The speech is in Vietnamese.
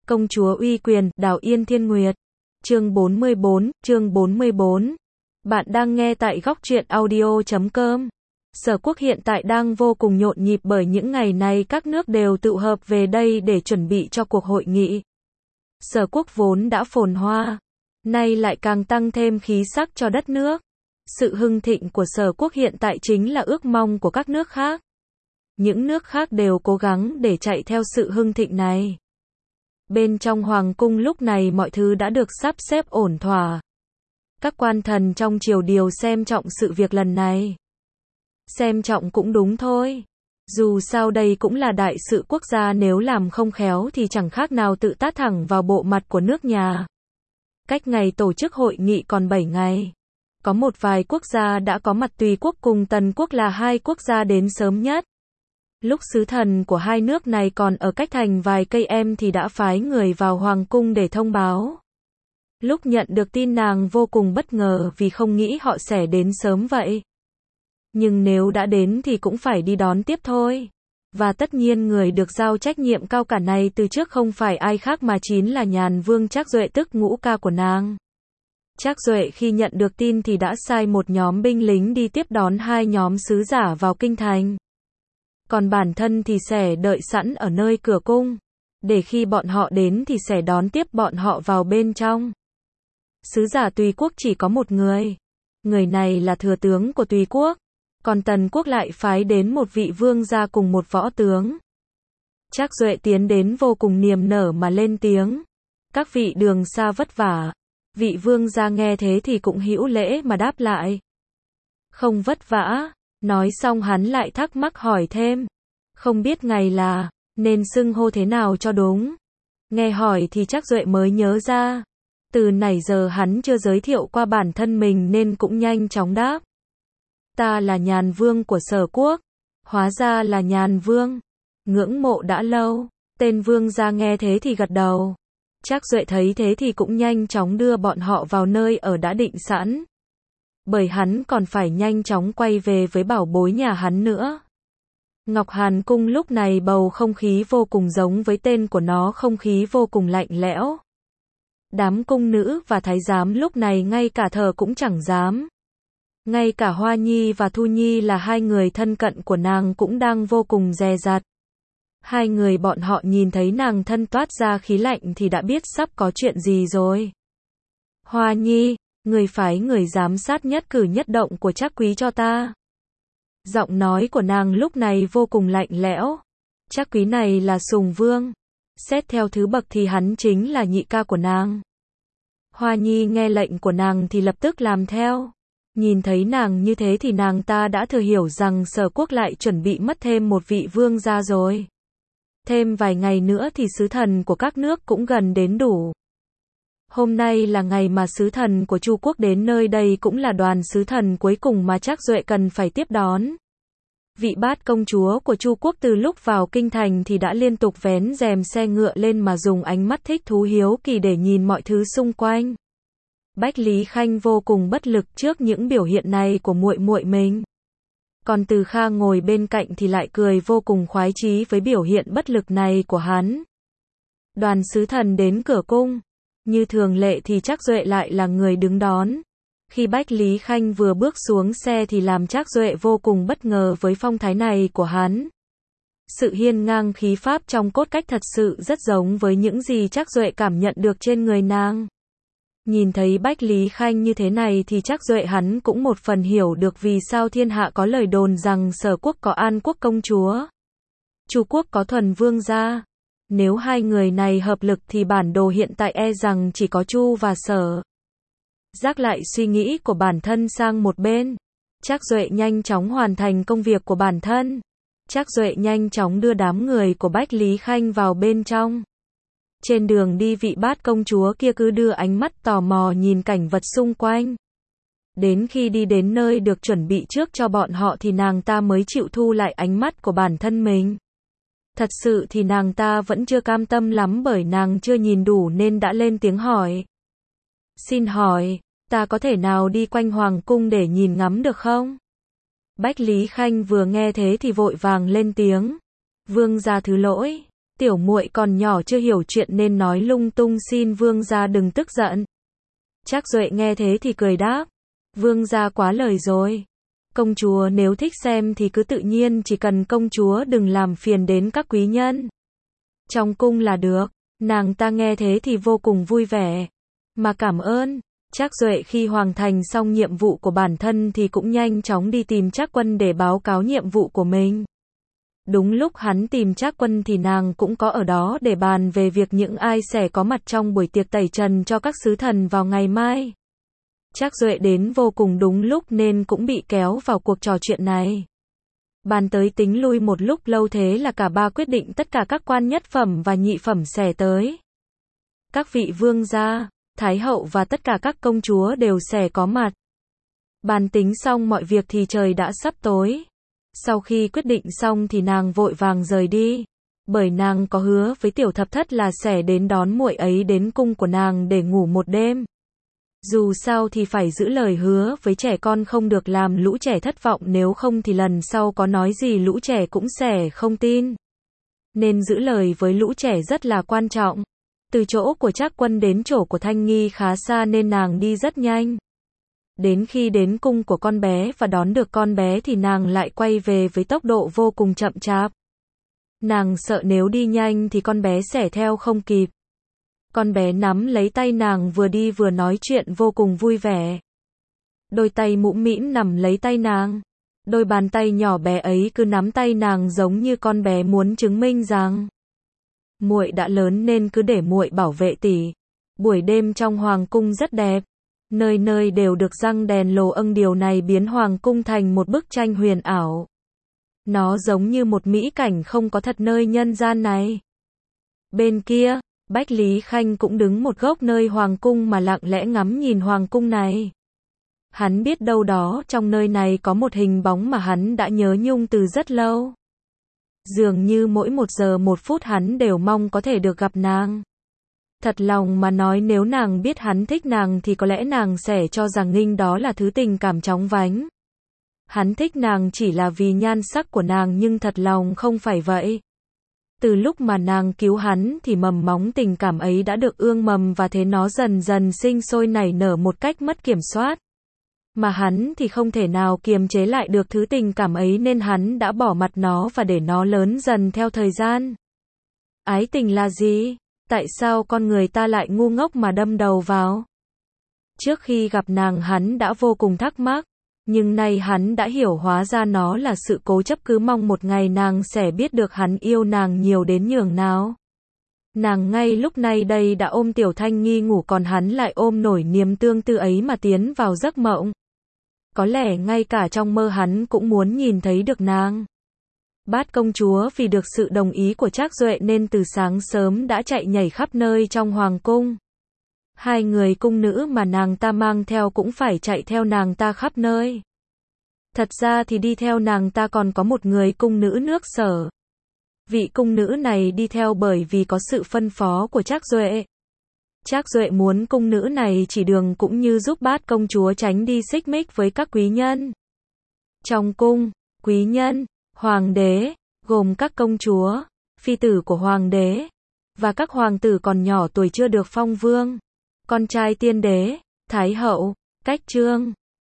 Công chúa uy quyền, Đào Yên Thiên Nguyệt. Chương 44. Bạn đang nghe tại góc truyện audio.com. Sở Quốc hiện tại đang vô cùng nhộn nhịp bởi những ngày này các nước đều tụ hợp về đây để chuẩn bị cho cuộc hội nghị. Sở Quốc vốn đã phồn hoa, nay lại càng tăng thêm khí sắc cho đất nước. Sự hưng thịnh của Sở Quốc hiện tại chính là ước mong của các nước khác. Những nước khác đều cố gắng để chạy theo sự hưng thịnh này. Bên trong hoàng cung lúc này mọi thứ đã được sắp xếp ổn thỏa. Các quan thần trong triều đều xem trọng sự việc lần này. Xem trọng cũng đúng thôi. Dù sao đây cũng là đại sự quốc gia, nếu làm không khéo thì chẳng khác nào tự tát thẳng vào bộ mặt của nước nhà. Cách ngày tổ chức hội nghị còn 7 ngày. Có một vài quốc gia đã có mặt, Tùy quốc cùng Tần quốc là hai quốc gia đến sớm nhất. Lúc sứ thần của hai nước này còn ở cách thành vài cây em thì đã phái người vào hoàng cung để thông báo. Lúc nhận được tin nàng vô cùng bất ngờ vì không nghĩ họ sẽ đến sớm vậy. Nhưng nếu đã đến thì cũng phải đi đón tiếp thôi. Và tất nhiên người được giao trách nhiệm cao cả này từ trước không phải ai khác mà chính là Nhàn Vương Trác Duệ, tức ngũ ca của nàng. Trác Duệ khi nhận được tin thì đã sai một nhóm binh lính đi tiếp đón hai nhóm sứ giả vào kinh thành. Còn bản thân thì sẽ đợi sẵn ở nơi cửa cung, để khi bọn họ đến thì sẽ đón tiếp bọn họ vào bên trong. Sứ giả Tùy quốc chỉ có một người. Người này là thừa tướng của Tùy quốc. Còn Tần quốc lại phái đến một vị vương gia cùng một võ tướng. Trác Duệ tiến đến vô cùng niềm nở mà lên tiếng. Các vị đường xa vất vả. Vị vương gia nghe thế thì cũng hữu lễ mà đáp lại. Không vất vả. Nói xong hắn lại thắc mắc hỏi thêm. Không biết ngài là, nên xưng hô thế nào cho đúng. Nghe hỏi thì Trác Duệ mới nhớ ra. Từ nãy giờ hắn chưa giới thiệu qua bản thân mình nên cũng nhanh chóng đáp. Ta là Nhàn Vương của Sở Quốc. Hóa ra là Nhàn Vương. Ngưỡng mộ đã lâu. Tên vương gia nghe thế thì gật đầu. Trác Duệ thấy thế thì cũng nhanh chóng đưa bọn họ vào nơi ở đã định sẵn. Bởi hắn còn phải nhanh chóng quay về với bảo bối nhà hắn nữa. Ngọc Hàn Cung lúc này bầu không khí vô cùng giống với tên của nó, không khí vô cùng lạnh lẽo. Đám cung nữ và thái giám lúc này ngay cả thở cũng chẳng dám. Ngay cả Hoa Nhi và Thu Nhi là hai người thân cận của nàng cũng đang vô cùng dè dặt. Hai người bọn họ nhìn thấy nàng thân toát ra khí lạnh thì đã biết sắp có chuyện gì rồi. Hoa Nhi, người phái người giám sát nhất cử nhất động của Trác quý cho ta. Giọng nói của nàng lúc này vô cùng lạnh lẽo. Trác quý này là sùng vương. Xét theo thứ bậc thì hắn chính là nhị ca của nàng. Hoa Nhi nghe lệnh của nàng thì lập tức làm theo. Nhìn thấy nàng như thế thì nàng ta đã thừa hiểu rằng Sở Quốc lại chuẩn bị mất thêm một vị vương gia rồi. Thêm vài ngày nữa thì sứ thần của các nước cũng gần đến đủ. Hôm nay là ngày mà sứ thần của Chu quốc đến nơi đây, cũng là đoàn sứ thần cuối cùng mà Trác Duệ cần phải tiếp đón. Vị bát công chúa của Chu quốc từ lúc vào kinh thành thì đã liên tục vén rèm xe ngựa lên mà dùng ánh mắt thích thú hiếu kỳ để nhìn mọi thứ xung quanh. Bách Lý Khanh vô cùng bất lực trước những biểu hiện này của muội muội mình. Còn Từ Kha ngồi bên cạnh thì lại cười vô cùng khoái chí với biểu hiện bất lực này của hắn. Đoàn sứ thần đến cửa cung. Như thường lệ thì Trác Duệ lại là người đứng đón. Khi Bách Lý Khanh vừa bước xuống xe thì làm Trác Duệ vô cùng bất ngờ với phong thái này của hắn. Sự hiên ngang khí phách trong cốt cách thật sự rất giống với những gì Trác Duệ cảm nhận được trên người nàng. Nhìn thấy Bách Lý Khanh như thế này thì Trác Duệ hắn cũng một phần hiểu được vì sao thiên hạ có lời đồn rằng Sở Quốc có An Quốc công chúa, Chu quốc có Thuần vương gia. Nếu hai người này hợp lực thì bản đồ hiện tại e rằng chỉ có Chu và Sở. Gác lại suy nghĩ của bản thân sang một bên, Trác Duệ nhanh chóng hoàn thành công việc của bản thân. Trác Duệ nhanh chóng đưa đám người của Bách Lý Khanh vào bên trong. Trên đường đi vị bát công chúa kia cứ đưa ánh mắt tò mò nhìn cảnh vật xung quanh. Đến khi đi đến nơi được chuẩn bị trước cho bọn họ thì nàng ta mới chịu thu lại ánh mắt của bản thân mình. Thật sự thì nàng ta vẫn chưa cam tâm lắm bởi nàng chưa nhìn đủ nên đã lên tiếng hỏi. Xin hỏi, ta có thể nào đi quanh hoàng cung để nhìn ngắm được không? Bách Lý Khanh vừa nghe thế thì vội vàng lên tiếng. Vương gia thứ lỗi, Tiểu muội còn nhỏ chưa hiểu chuyện nên nói lung tung, xin vương gia đừng tức giận. Trác Duệ nghe thế thì cười đáp, vương gia quá lời rồi. Công chúa nếu thích xem thì cứ tự nhiên, chỉ cần công chúa đừng làm phiền đến các quý nhân trong cung là được. Nàng ta nghe thế thì vô cùng vui vẻ, mà cảm ơn. Trác Duệ khi hoàn thành xong nhiệm vụ của bản thân thì cũng nhanh chóng đi tìm Trác Quân để báo cáo nhiệm vụ của mình. Đúng lúc hắn tìm Trác Quân thì nàng cũng có ở đó để bàn về việc những ai sẽ có mặt trong buổi tiệc tẩy trần cho các sứ thần vào ngày mai. Trác Duệ đến vô cùng đúng lúc nên cũng bị kéo vào cuộc trò chuyện này. Bàn tới tính lui một lúc lâu thế là cả ba quyết định tất cả các quan nhất phẩm và nhị phẩm sẽ tới. Các vị vương gia, thái hậu và tất cả các công chúa đều sẽ có mặt. Bàn tính xong mọi việc thì trời đã sắp tối. Sau khi quyết định xong thì nàng vội vàng rời đi, bởi nàng có hứa với Tiểu Thập Thất là sẽ đến đón muội ấy đến cung của nàng để ngủ một đêm. Dù sao thì phải giữ lời hứa với trẻ con, không được làm lũ trẻ thất vọng, nếu không thì lần sau có nói gì lũ trẻ cũng sẽ không tin. Nên giữ lời với lũ trẻ rất là quan trọng. Từ chỗ của Trác Quân đến chỗ của Thanh Nghi khá xa nên nàng đi rất nhanh. Đến khi đến cung của con bé và đón được con bé thì nàng lại quay về với tốc độ vô cùng chậm chạp. Nàng sợ nếu đi nhanh thì con bé sẽ theo không kịp. Con bé nắm lấy tay nàng vừa đi vừa nói chuyện vô cùng vui vẻ. Đôi tay mũm mĩm nằm lấy tay nàng. Đôi bàn tay nhỏ bé ấy cứ nắm tay nàng giống như con bé muốn chứng minh rằng muội đã lớn nên cứ để muội bảo vệ tỷ. Buổi đêm trong hoàng cung rất đẹp. Nơi nơi đều được răng đèn lồ âng, điều này biến hoàng cung thành một bức tranh huyền ảo. Nó giống như một mỹ cảnh không có thật nơi nhân gian này. Bên kia, Bách Lý Khanh cũng đứng một góc nơi hoàng cung mà lặng lẽ ngắm nhìn hoàng cung này. Hắn biết đâu đó trong nơi này có một hình bóng mà hắn đã nhớ nhung từ rất lâu. Dường như mỗi 1 giờ 1 phút hắn đều mong có thể được gặp nàng. Thật lòng mà nói, nếu nàng biết hắn thích nàng thì có lẽ nàng sẽ cho rằng Ninh đó là thứ tình cảm chóng vánh. Hắn thích nàng chỉ là vì nhan sắc của nàng, nhưng thật lòng không phải vậy. Từ lúc mà nàng cứu hắn thì mầm móng tình cảm ấy đã được ươm mầm và thế nó dần dần sinh sôi nảy nở một cách mất kiểm soát. Mà hắn thì không thể nào kiềm chế lại được thứ tình cảm ấy nên hắn đã bỏ mặc nó và để nó lớn dần theo thời gian. Ái tình là gì? Tại sao con người ta lại ngu ngốc mà đâm đầu vào? Trước khi gặp nàng hắn đã vô cùng thắc mắc, nhưng nay hắn đã hiểu, hóa ra nó là sự cố chấp, cứ mong một ngày nàng sẽ biết được hắn yêu nàng nhiều đến nhường nào. Nàng ngay lúc này đây đã ôm Tiểu Thanh Nghi ngủ, còn hắn lại ôm nổi niềm tương tư ấy mà tiến vào giấc mộng. Có lẽ ngay cả trong mơ hắn cũng muốn nhìn thấy được nàng. Bát công chúa vì được sự đồng ý của Trác Duệ nên từ sáng sớm đã chạy nhảy khắp nơi trong hoàng cung. 2 người cung nữ mà nàng ta mang theo cũng phải chạy theo nàng ta khắp nơi. Thật ra thì đi theo nàng ta còn có một người cung nữ nước Sở. Vị cung nữ này đi theo bởi vì có sự phân phó của Trác Duệ. Trác Duệ muốn cung nữ này chỉ đường cũng như giúp Bát công chúa tránh đi xích mích với các quý nhân. Trong cung, quý nhân, hoàng đế, gồm các công chúa, phi tử của hoàng đế, và các hoàng tử còn nhỏ tuổi chưa được phong vương, con trai tiên đế, thái hậu, cách trương,